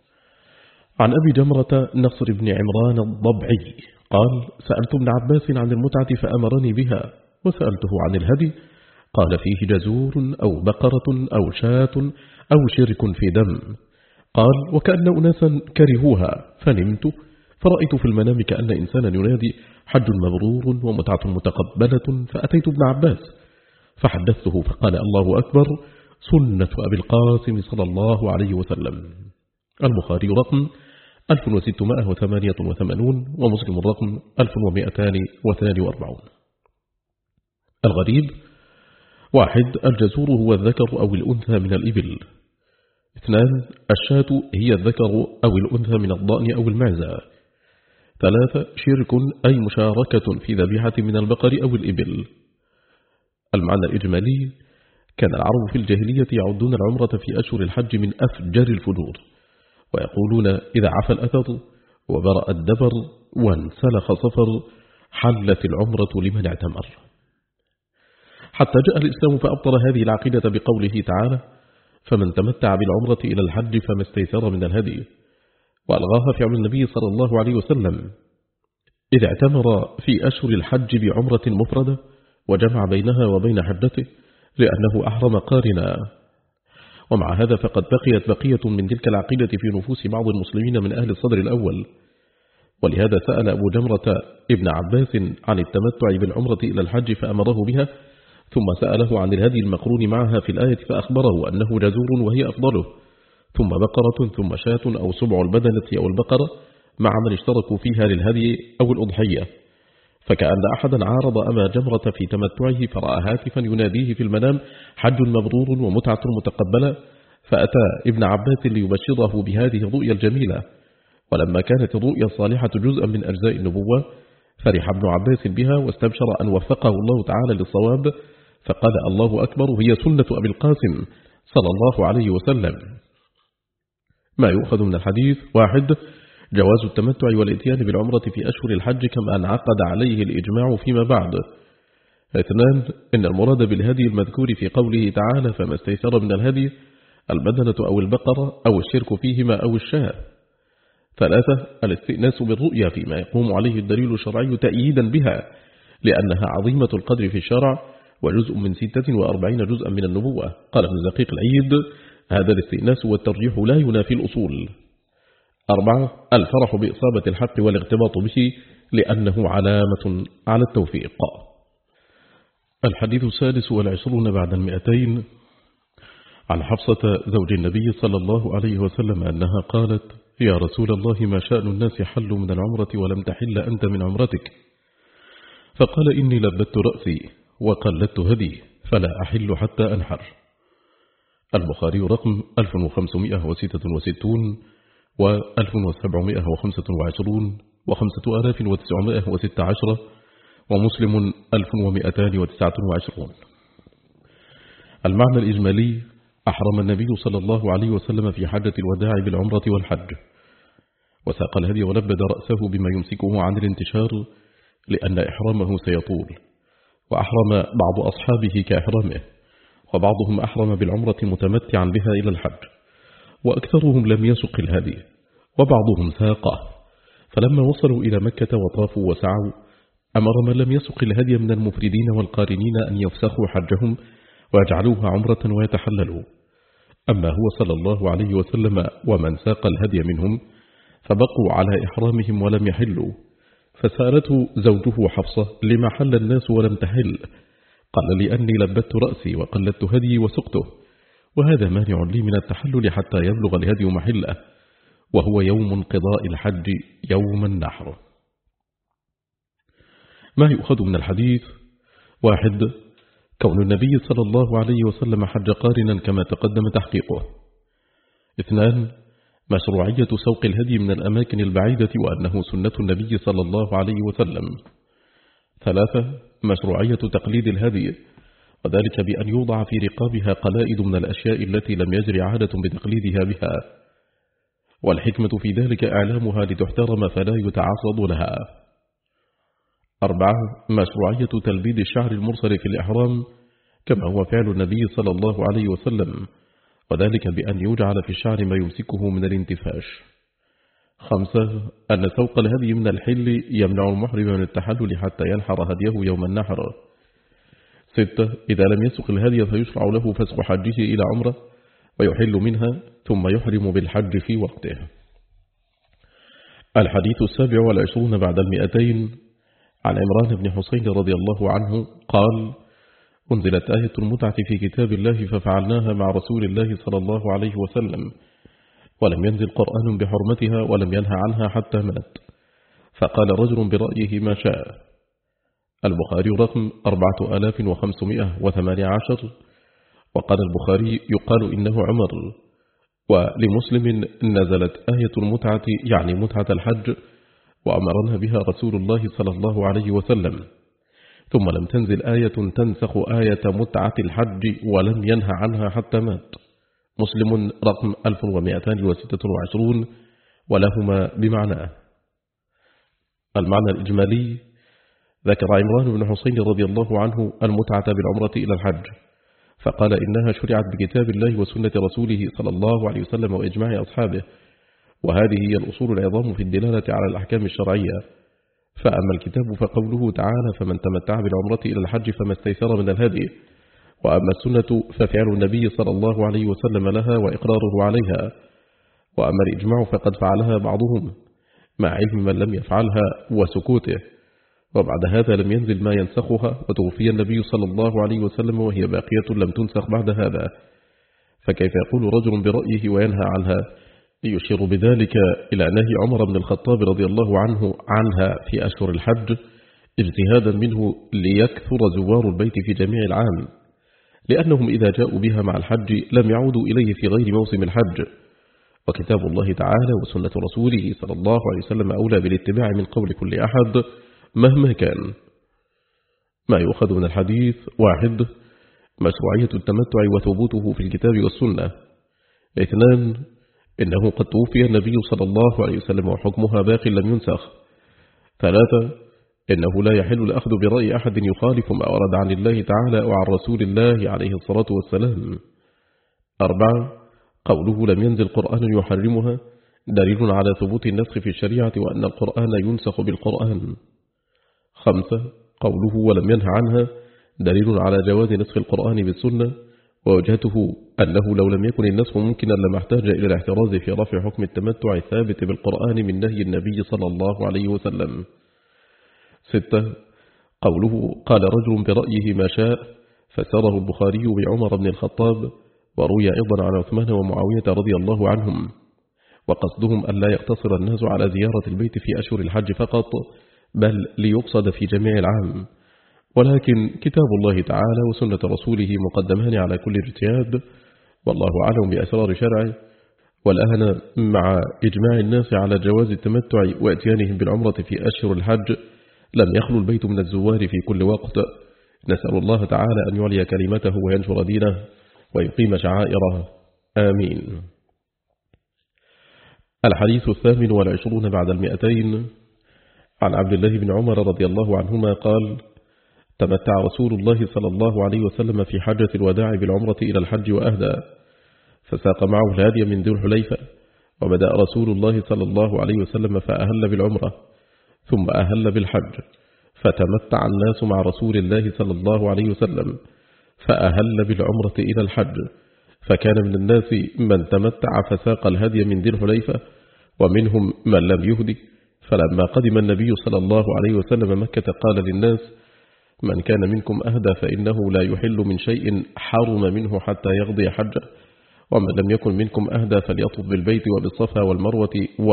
عن أبي جمرة نصر بن عمران الضبعي قال سألت ابن عباس عن المتعة فأمرني بها، وسألته عن الهدي قال فيه جزور أو بقرة أو شاة أو شرك في دم. قال وكأن أناسا كرهوها فنمت فرأيت في المنام كأن إنسانا ينادي حج مبرور ومتعة متقبلة، فأتيت ابن عباس فحدثته فقال الله أكبر سنة أبي القاسم صلى الله عليه وسلم. البخاري رقم ألف وستمائة وثمانية وثمانين ومسلم رقم ألف ومئتان واثنان وأربعين. الغريب: واحد الجزور هو الذكر أو الأنثى من الإبل. اثنان الشاة هي الذكر أو الأنثى من الضأن أو المعزة. ثلاثة شرك أي مشاركة في ذبيحة من البقر أو الإبل. المعنى الإجمالي: كان العرب في الجاهلية يعدون العمرة في أشهر الحج من أفجر الفجور، ويقولون إذا عفى الأثر وبرأ الدبر وانسلخ صفر حلت العمرة لمن اعتمر. حتى جاء الإسلام فأبطل هذه العقيدة بقوله تعالى فمن تمتع بالعمرة إلى الحج فما استيسر من الهدي، وألغاها فعل النبي صلى الله عليه وسلم إذ اعتمر في أشهر الحج بعمرة مفردة وجمع بينها وبين حجته لأنه أحرم قارنا. ومع هذا فقد بقيت بقية من تلك العقيدة في نفوس بعض المسلمين من أهل الصدر الأول، ولهذا سأل أبو جمرة ابن عباس عن التمتع بالعمرة إلى الحج فأمره بها، ثم سأله عن الهدي المقرون معها في الآية فأخبره أنه جزور وهي أفضله، ثم بقرة ثم شاة أو سبع البدنة أو البقرة مع من اشتركوا فيها للهدي أو الأضحية. فكأن أحدا عارض أبا جمرة في تمتعه فرأى هاتفا يناديه في المنام حج مبرور ومتعة متقبلة، فأتى ابن عباس ليبشره بهذه الرؤيا الجميلة. ولما كانت الرؤيا الصالحة جزءا من أجزاء النبوة فرح ابن عباس بها واستبشر أن وفقه الله تعالى للصواب، فقال الله أكبر هي سنة أبي القاسم صلى الله عليه وسلم. ما يؤخذ من الحديث: واحد جواز التمتع والإتيان بالعمرة في أشهر الحج كما انعقد عليه الإجماع فيما بعد. اثنان إن المراد بالهدي المذكور في قوله تعالى فما استيسر من الهدي البدنة أو البقرة أو الشرك فيهما أو الشاة. ثلاثة الاستئناس بالرؤيا فيما يقوم عليه الدليل الشرعي تأييدا بها لأنها عظيمة القدر في الشرع وجزء من ستة وأربعين جزءا من النبوة. قال ابن زقيق العيد هذا الاستئناس والترجيح لا ينافي الأصول. أربعة الفرح بإصابة الحق والاغتباط به لأنه علامة على التوفيق. الحديث السادس والعشرون بعد المئتين عن حفصة زوج النبي صلى الله عليه وسلم أنها قالت: يا رسول الله، ما شأن الناس حلوا من العمرة ولم تحل أنت من عمرتك؟ فقال: إني لبت رأسي وقلدت هدي فلا أحل حتى أنحر. البخاري رقم ألف وخمسمائة وستة وستون وألف وسبعمائة وخمسة وعشرون وخمسة آلاف وتسعمائة وستة عشر، ومسلم ألف ومئتان وتسعة وعشرون. المعنى الإجمالي: أحرم النبي صلى الله عليه وسلم في حجة الوداع بالعمرة والحج، وساق الهدي ولبد رأسه بما يمسكه عن الانتشار لأن إحرامه سيطول، وأحرم بعض أصحابه كإحرامه، وبعضهم أحرم بالعمرة متمتعا بها إلى الحج، وأكثرهم لم يسق الهدي، وبعضهم ساقه. فلما وصلوا إلى مكة وطافوا وسعوا، أمر من لم يسق الهدي من المفردين والقارنين أن يفسخوا حجهم ويجعلوها عمرة ويتحللوا. أما هو صلى الله عليه وسلم ومن ساق الهدي منهم فبقوا على إحرامهم ولم يحلوا، فسألته زوجه حفصة: لما حل الناس ولم تحل؟ قال: لأني لبت رأسي وقلدت هدي وسقته، وهذا مانع لي من التحلل حتى يبلغ الهدي محله، وهو يوم انقضاء الحج يوم النحر. ما يؤخذ من الحديث: واحد كون النبي صلى الله عليه وسلم حج قارنا كما تقدم تحقيقه. اثنان مشروعية سوق الهدي من الأماكن البعيدة وأنه سنة النبي صلى الله عليه وسلم. ثلاثة مشروعية تقليد الهدي، وذلك بأن يوضع في رقابها قلائد من الأشياء التي لم يجري عادة بتقليدها بها، والحكمة في ذلك إعلامها لتحترم فلا يتعرض لها. أربعة مشروعية تلبيد الشعر المرسل في الإحرام كما هو فعل النبي صلى الله عليه وسلم، وذلك بأن يجعل في الشعر ما يمسكه من الانتفاش. خمسة أن سوق الهدي من الحل يمنع المحرم من التحلل حتى ينحر هديه يوم النحر. ستة إذا لم يسق الهدي فيشرع له فسخ حجه إلى عمره ويحل منها ثم يحرم بالحج في وقته. الحديث السابع والعشرون بعد المئتين عن عمران بن حسين رضي الله عنه قال: أنزلت آية المتعة في كتاب الله ففعلناها مع رسول الله صلى الله عليه وسلم، ولم ينزل قرآن بحرمتها ولم ينهى عنها حتى مات، فقال رجل برأيه ما شاء. البخاري رقم أربعة آلاف وخمسمائة وثمانية عشر، وقال البخاري يقال إنه عمر. ولمسلم نزلت آية المتعة يعني متعة الحج، وأمرنا بها رسول الله صلى الله عليه وسلم، ثم لم تنزل آية تنسخ آية متعة الحج ولم ينهى عنها حتى مات. مسلم رقم ألف ومئتان وستة وعشرون، ولهما بمعناه. المعنى الإجمالي: ذكر عمران بن حسين رضي الله عنه المتعة بالعمرة إلى الحج، فقال إنها شرعت بكتاب الله وسنة رسوله صلى الله عليه وسلم وإجماع أصحابه، وهذه هي الأصول العظام في الدلالة على الأحكام الشرعية. فأما الكتاب فقوله تعالى: فمن تمتع بالعمرة إلى الحج فما استيسر من الهدي. وأما السنة ففعل النبي صلى الله عليه وسلم لها وإقراره عليها. وأما الإجماع فقد فعلها بعضهم مع علم من لم يفعلها وسكوته، وبعد هذا لم ينزل ما ينسخها، وتوفي النبي صلى الله عليه وسلم وهي باقية لم تنسخ بعد هذا، فكيف يقول رجل برأيه وينهى عنها؟ يشير بذلك إلى نهي عمر بن الخطاب رضي الله عنه عنها في أشهر الحج اجتهادا منه ليكثر زوار البيت في جميع العام، لأنهم إذا جاءوا بها مع الحج لم يعودوا إليه في غير موسم الحج. وكتاب الله تعالى وسنة رسوله صلى الله عليه وسلم أولى بالاتباع من قول كل أحد مهما كان. ما يؤخذ من الحديث: واحد مشروعية التمتع وثبوته في الكتاب والسنة. اثنان إنه قد توفي النبي صلى الله عليه وسلم وحكمها باق لم ينسخ. ثلاثة إنه لا يحل الأخذ برأي أحد يخالف ما ورد عن الله تعالى وعن رسول الله عليه الصلاة والسلام. أربعة قوله لم ينزل قرآن يحرمها دليل على ثبوت النسخ في الشريعة وأن القرآن ينسخ بالقرآن. خمسة قوله ولم ينهى عنها دليل على جواز نسخ القرآن بالسنة، ووجهته أنه لو لم يكن النسخ ممكنا لما احتاج إلى الاحتراز في رفع حكم التمتع الثابت بالقرآن من نهي النبي صلى الله عليه وسلم. ستة. قوله قال رجل برأيه ما شاء فسره البخاري بعمر بن الخطاب، وروي أيضا عن عثمان ومعاوية رضي الله عنهم، وقصدهم أن لا يقتصر الناس على زيارة البيت في أشهر الحج فقط، بل ليقصد في جميع العام. ولكن كتاب الله تعالى وسنة رسوله مقدمان على كل اجتهاد، والله أعلم بأسرار شرعه. والآن مع إجماع الناس على جواز التمتع واتيانهم بالعمرة في أشهر الحج لم يخلو البيت من الزوار في كل وقت. نسأل الله تعالى أن يعلي كلمته وينشر دينه ويقيم شعائره، آمين. الحديث الثامن والعشرون بعد المئتين. عن عبد الله بن عمر رضي الله عنهما قال: تمتع رسول الله صلى الله عليه وسلم في حجة الوداع بالعمرة إلى الحج وأهدى، فساق معه الهدي من ذي الحليفة، وبدأ رسول الله صلى الله عليه وسلم فأهل بالعمرة ثم أهل بالحج، فتمتع الناس مع رسول الله صلى الله عليه وسلم فأهل بالعمرة إلى الحج، فكان من الناس من تمتع فساق الهدي من ذي الحليفة، ومنهم من لم يهدي. فلما قدم النبي صلى الله عليه وسلم مكة قال للناس: من كان منكم أهدى فإنه لا يحل من شيء حرم منه حتى يغضي حجه، ومن لم يكن منكم أهدى فليطف بالبيت وبالصفا والمروة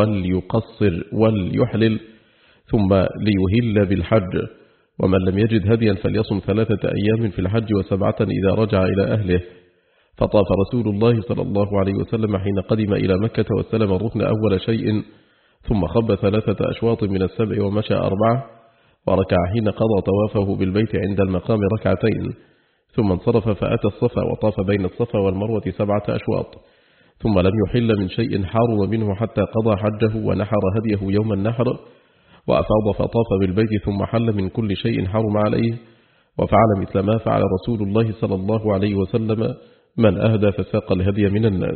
وليقصر وليحلل ثم ليهل بالحج، ومن لم يجد هديا فليصم ثلاثة أيام في الحج وسبعة إذا رجع إلى أهله. فطاف رسول الله صلى الله عليه وسلم حين قدم إلى مكة واستلم الركن أول شيء، ثم خب ثلاثة أشواط من السبع ومشى أربعة، وركع حين قضى طوافه بالبيت عند المقام ركعتين، ثم انصرف فأتى الصفا وطاف بين الصفا والمروة سبعة أشواط، ثم لم يحل من شيء حرم منه حتى قضى حجه ونحر هديه يوم النحر، وأفاض فطاف بالبيت ثم حل من كل شيء حرم عليه، وفعل مثل ما فعل رسول الله صلى الله عليه وسلم من أهدى فساق الهدي من الناس.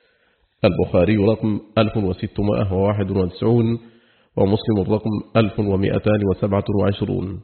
البخاري رقم ألف وستمائة وواحد وتسعين ومسلم الرقم ألف ومئتان وسبعة وعشرون.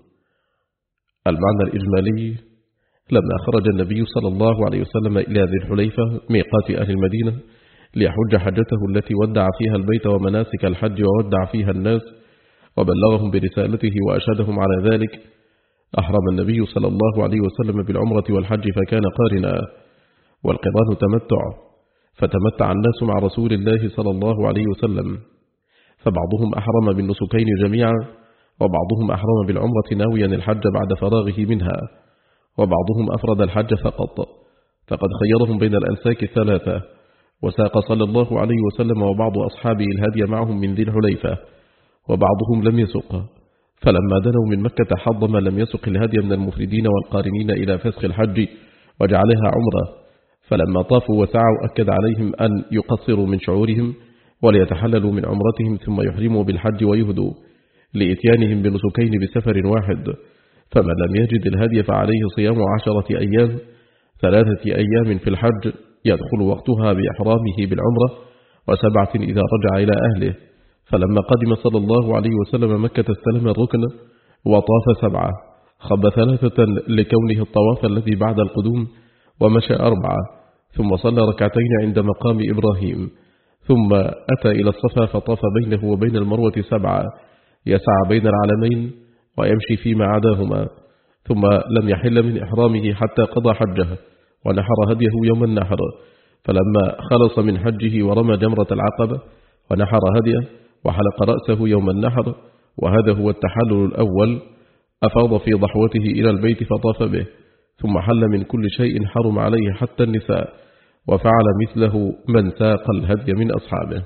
المعنى الإجمالي: لما خرج النبي صلى الله عليه وسلم إلى ذي الحليفة ميقات أهل المدينة ليحج حجته التي ودع فيها البيت ومناسك الحج وودع فيها الناس وبلغهم برسالته وأشهدهم على ذلك، أحرم النبي صلى الله عليه وسلم بالعمرة والحج فكان قارنا، والقران تمتع، فتمتع الناس مع رسول الله صلى الله عليه وسلم، فبعضهم أحرم بالنسكين جميعا، وبعضهم أحرم بالعمرة ناويا الحج بعد فراغه منها، وبعضهم أفرد الحج فقط، فقد خيرهم بين الأنساك الثلاثة. وساق صلى الله عليه وسلم وبعض أصحابه الهدي معهم من ذي الحليفة، وبعضهم لم يسق، فلما دنوا من مكة حض من لم يسق الهدي من المفردين والقارنين إلى فسخ الحج وجعلها عمرة، فلما طافوا وسعوا أكد عليهم أن يقصروا من شعورهم وليتحللوا من عمرتهم ثم يحرموا بالحج ويهدوا لإتيانهم بنسكين بسفر واحد. فمن لم يجد الهدي فعليه صيام عشرة أيام، ثلاثة أيام في الحج يدخل وقتها بإحرامه بالعمرة، وسبعة إذا رجع إلى أهله. فلما قدم صلى الله عليه وسلم مكة استلم الركن وطاف سبعة، خب ثلاثة لكونه الطواف الذي بعد القدوم، ومشى أربعة، ثم صلى ركعتين عند مقام إبراهيم، ثم أتى إلى الصفا فطاف بينه وبين المروة سبعة، يسعى بين العلمين ويمشي فيما عداهما، ثم لم يحل من إحرامه حتى قضى حجه ونحر هديه يوم النحر. فلما خلص من حجه ورمى جمرة العقبة ونحر هديه وحلق رأسه يوم النحر، وهذا هو التحلل الأول، أفاض في ضحوته إلى البيت فطاف به، ثم حل من كل شيء حرم عليه حتى النساء، وفعل مثله من ساق الهدي من أصحابه.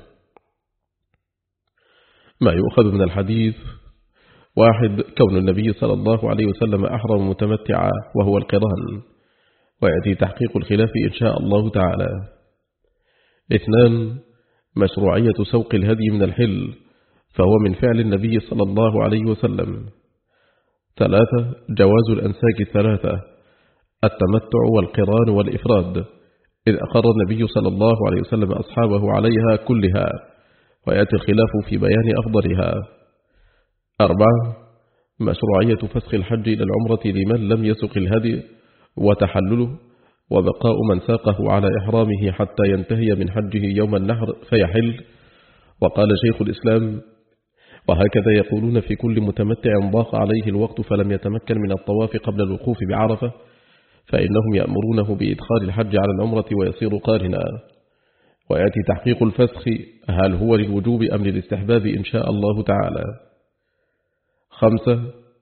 ما يؤخذ من الحديث: واحد، كون النبي صلى الله عليه وسلم أحرم متمتعا وهو القران، ويأتي تحقيق الخلاف إن شاء الله تعالى. اثنان، مشروعية سوق الهدي من الحل، فهو من فعل النبي صلى الله عليه وسلم. ثلاثة، جواز الأنساك الثلاثة، التمتع والقران والإفراد، إذ أقر النبي صلى الله عليه وسلم أصحابه عليها كلها، ويأتي الخلاف في بيان أفضلها. أربعة، مشروعية فسخ الحج إلى العمرة لمن لم يسق الهدي وتحلله، وبقاء من ساقه على إحرامه حتى ينتهي من حجه يوم النحر فيحل. وقال شيخ الإسلام: وهكذا يقولون في كل متمتع ضاق عليه الوقت فلم يتمكن من الطواف قبل الوقوف بعرفة، فإنهم يأمرونه بإدخال الحج على العمرة ويصير قارنا. ويأتي تحقيق الفسخ هل هو للوجوب أم للاستحباب إن شاء الله تعالى. خمسة: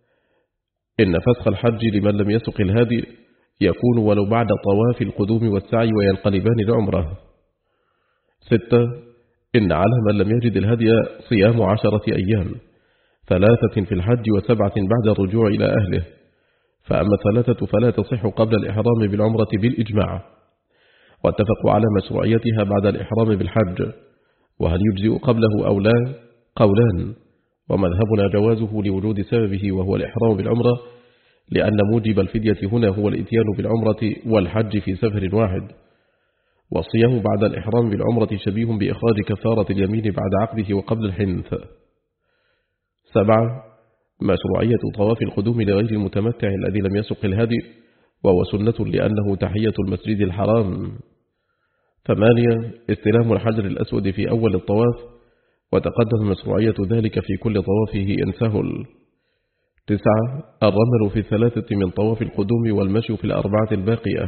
إن فسخ الحج لمن لم يسق الهدي يكون ولو بعد طواف القدوم والسعي وينقلبان لعمره. ستة: إن على من لم يجد الهدي صيام عشرة أيام، ثلاثة في الحج وسبعة بعد الرجوع إلى أهله، فأما الثلاثة فلا تصح قبل الإحرام بالعمرة بالإجماع. واتفقوا على مشروعيتها بعد الإحرام بالحج، وهل يجزئ قبله أو لا قولان، ومذهبنا جوازه لوجود سببه وهو الإحرام بالعمرة، لأن موجب الفدية هنا هو الإتيان بالعمرة والحج في سفر واحد. والصيام بعد الإحرام بالعمرة شبيه بإخراج كفارة اليمين بعد عقده وقبل الحنث. سبعة: مشروعية طواف القدوم لغير المتمتع الذي لم يسق الهدي، وهو سنة لأنه تحية المسجد الحرام. ثمانية: استلام الحجر الأسود في أول الطواف، وتقدم مشروعية ذلك في كل طوافه إن سهل. تسعة: الرمل في الثلاثة من طواف القدوم والمشي في الأربعة الباقية.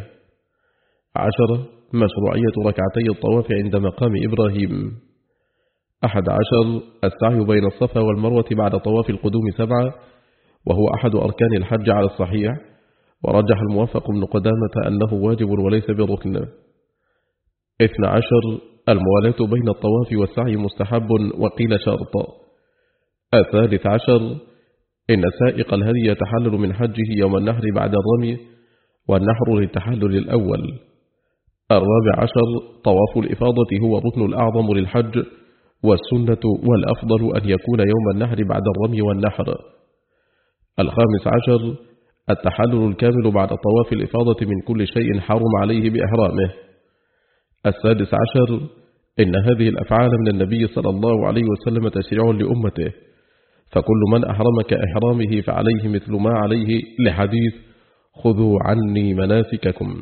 عشرة: مشروعية ركعتي الطواف عند مقام إبراهيم. أحد عشر: السعي بين الصفا والمروة بعد طواف القدوم سبعة، وهو أحد أركان الحج على الصحيح، ورجح الموفق بن قدامة أنه واجب وليس بركن. اثنى عشر: الموالاة بين الطواف والسعي مستحب وقيل شرط. الثالث عشر: إن سائق الهدي يتحلل من حجه يوم النحر بعد الرمي، والنحر للتحلل الأول. الرابع عشر: طواف الإفاضة هو الركن الأعظم للحج، والسنة والأفضل أن يكون يوم النحر بعد الرمي والنحر. الخامس عشر: التحلل الكامل بعد طواف الإفاضة من كل شيء حرم عليه بإحرامه. السادس عشر: إن هذه الأفعال من النبي صلى الله عليه وسلم تشريع لأمته، فكل من أحرم كإحرامه فعليه مثل ما عليه، لحديث: خذوا عني مناسككم.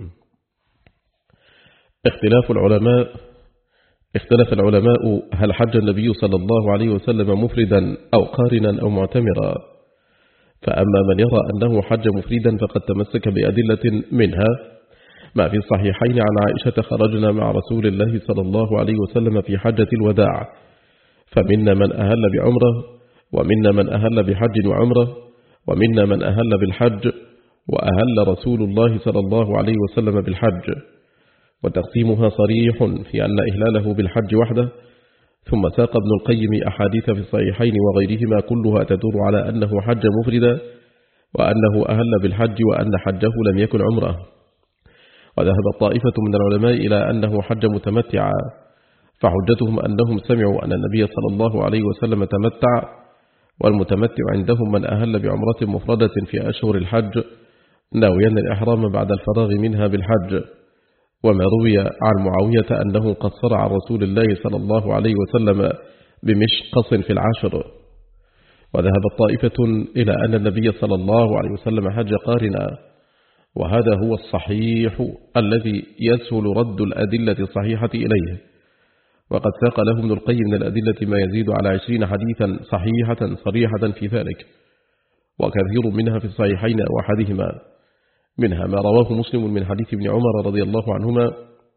اختلاف العلماء. اختلف العلماء هل حج النبي صلى الله عليه وسلم مفردا أو قارنا أو معتمرا. فأما من يرى أنه حج مفردا فقد تمسك بأدلة، منها ما في الصحيحين عن عائشة: خرجنا مع رسول الله صلى الله عليه وسلم في حجة الوداع، فمنا من أهل بعمره، ومنا من أهل بحج وعمره، ومنا من أهل بالحج، وأهل رسول الله صلى الله عليه وسلم بالحج. وتقسيمها صريح في أن إهلاله بالحج وحده. ثم ساق ابن القيم أحاديث في الصحيحين وغيرهما كلها تدور على أنه حج مفردا، وأنه أهل بالحج، وأن حجه لم يكن عمره. وذهب طائفة من العلماء إلى أنه حج متمتعا، فحجتهم أنهم سمعوا أن النبي صلى الله عليه وسلم تمتع، والمتمتع عندهم من أهل بعمرة مفردة في أشهر الحج ناويا الإحرام بعد الفراغ منها بالحج. وما روي عن معاوية أنه قصر عن رسول الله صلى الله عليه وسلم بمشقص في العشر. وذهبت طائفة إلى أن النبي صلى الله عليه وسلم حج قارنا، وهذا هو الصحيح الذي يسهل رد الأدلة الصحيحة إليه. وقد ساق له ابن القيم من الأدلة ما يزيد على عشرين حديثا صحيحة صريحة في ذلك، وكثير منها في الصحيحين أو أحدهما، منها ما رواه مسلم من حديث ابن عمر رضي الله عنهما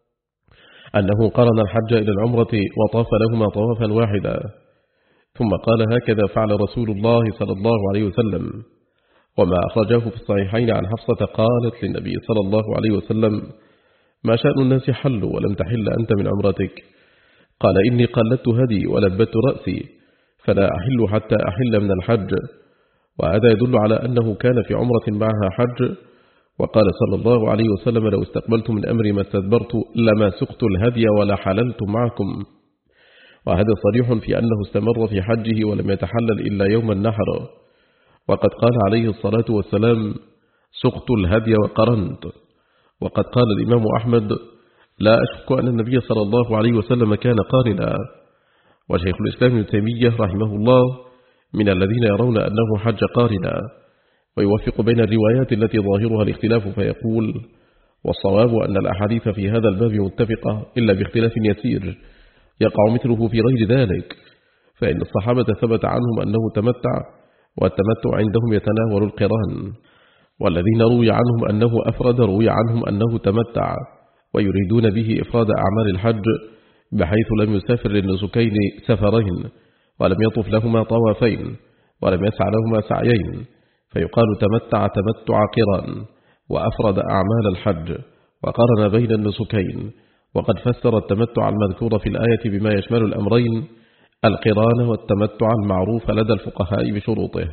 أنه قرن الحج إلى العمرة وطاف لهما طوافا واحدا، ثم قال: هكذا فعل رسول الله صلى الله عليه وسلم. وما أخرجاه في الصحيحين عن حفصة قالت للنبي صلى الله عليه وسلم: ما شأن الناس حلوا ولم تحل أنت من عمرتك؟ قال: إني قلدت هدي ولبت رأسي، فلا أحل حتى أحل من الحج. وهذا يدل على أنه كان في عمرة معها حج. وقال صلى الله عليه وسلم: لو استقبلت من أمري ما استدبرت لما سقت الهدي ولا حللت معكم. وهذا صريح في أنه استمر في حجه ولم يتحلل إلا يوم النحر. وقد قال عليه الصلاة والسلام: سقت الهدي وقرنت. وقد قال الإمام أحمد: لا أشك أن النبي صلى الله عليه وسلم كان قارنا. وشيخ الإسلام ابن تيمية رحمه الله من الذين يرون أنه حج قارنا، ويوفق بين الروايات التي ظاهرها الاختلاف فيقول: والصواب أن الأحاديث في هذا الباب متفقة إلا باختلاف يسير يقع مثله في غير ذلك، فإن الصحابة ثبت عنهم أنه تمتع، والتمتع عندهم يتناول القران، والذين روي عنهم أنه أفرد روي عنهم أنه تمتع، ويريدون به إفراد أعمال الحج بحيث لم يسافر للنسكين سفرين، ولم يطف لهما طوافين، ولم يسع لهما سعيين، فيقال تمتع تمتع قران، وأفرد أعمال الحج وقارن بين النسكين. وقد فسر التمتع المذكور في الآية بما يشمل الأمرين القران والتمتع المعروف لدى الفقهاء بشروطه.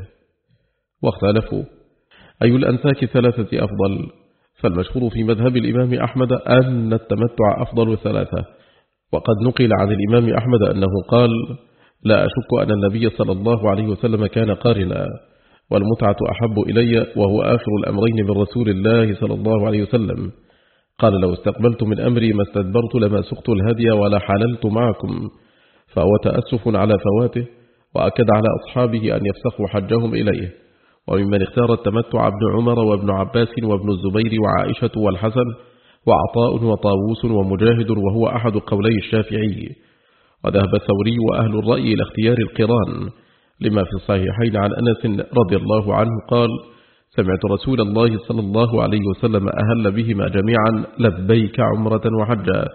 واختلفوا أي الأنساك ثلاثة أفضل، فالمشهور في مذهب الإمام أحمد أن التمتع أفضل ثلاثة، وقد نقل عن الإمام أحمد أنه قال: لا أشك أن النبي صلى الله عليه وسلم كان قارنا، والمتعة أحب إلي، وهو آخر الأمرين من رسول الله صلى الله عليه وسلم. قال: لو استقبلت من أمري ما استدبرت لما سقت الهدي ولا حللت معكم، فهو تأسف على فواته، وأكد على أصحابه أن يفسخوا حجهم إليه. وممن اختار التمتع ابن عمر وابن عباس وابن الزبير وعائشة والحسن وعطاء وطاووس ومجاهد، وهو أحد قولي الشافعي. وذهب الثوري وأهل الرأي إلى اختيار القران، لما في الصحيحين عن أنس رضي الله عنه قال: سمعت رسول الله صلى الله عليه وسلم أهل بهما جميعا لبيك عمرة وحجا،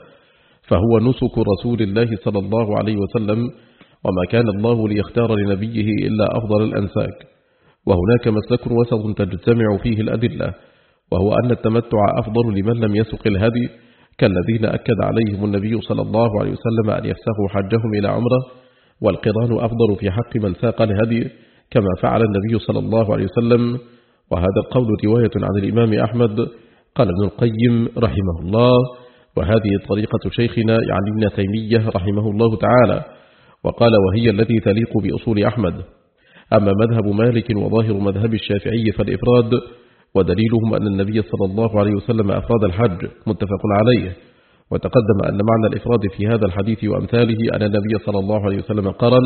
فهو نسك رسول الله صلى الله عليه وسلم، وما كان الله ليختار لنبيه إلا أفضل الأنساك. وهناك مسلك وسط تجتمع فيه الأدلة، وهو أن التمتع أفضل لمن لم يسق الهدي، كالذين أكد عليهم النبي صلى الله عليه وسلم أن يفسخوا حجهم إلى عمره، والقران أفضل في حق من ساق الهدي كما فعل النبي صلى الله عليه وسلم. وهذا القول رواية عن الإمام أحمد. قال ابن القيم رحمه الله: وهذه طريقة شيخنا يعني ابن تيمية رحمه الله تعالى. وقال: وهي التي تليق بأصول أحمد. أما مذهب مالك وظاهر مذهب الشافعي فالإفراد، ودليلهم أن النبي صلى الله عليه وسلم أفراد الحج متفق عليه. وتقدم أن معنى الإفراد في هذا الحديث وأمثاله أن النبي صلى الله عليه وسلم قرن،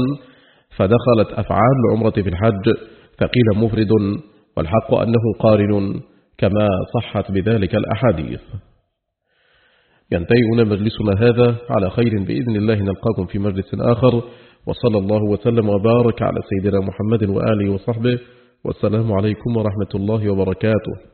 فدخلت أفعال العمرة في الحج، فقيل مفرد، والحق أنه قارن كما صحت بذلك الأحاديث. ينتهي هنا مجلسنا هذا، على خير بإذن الله نلقاكم في مجلس آخر، وصلى الله وسلم وبارك على سيدنا محمد وآله وصحبه، والسلام عليكم ورحمة الله وبركاته.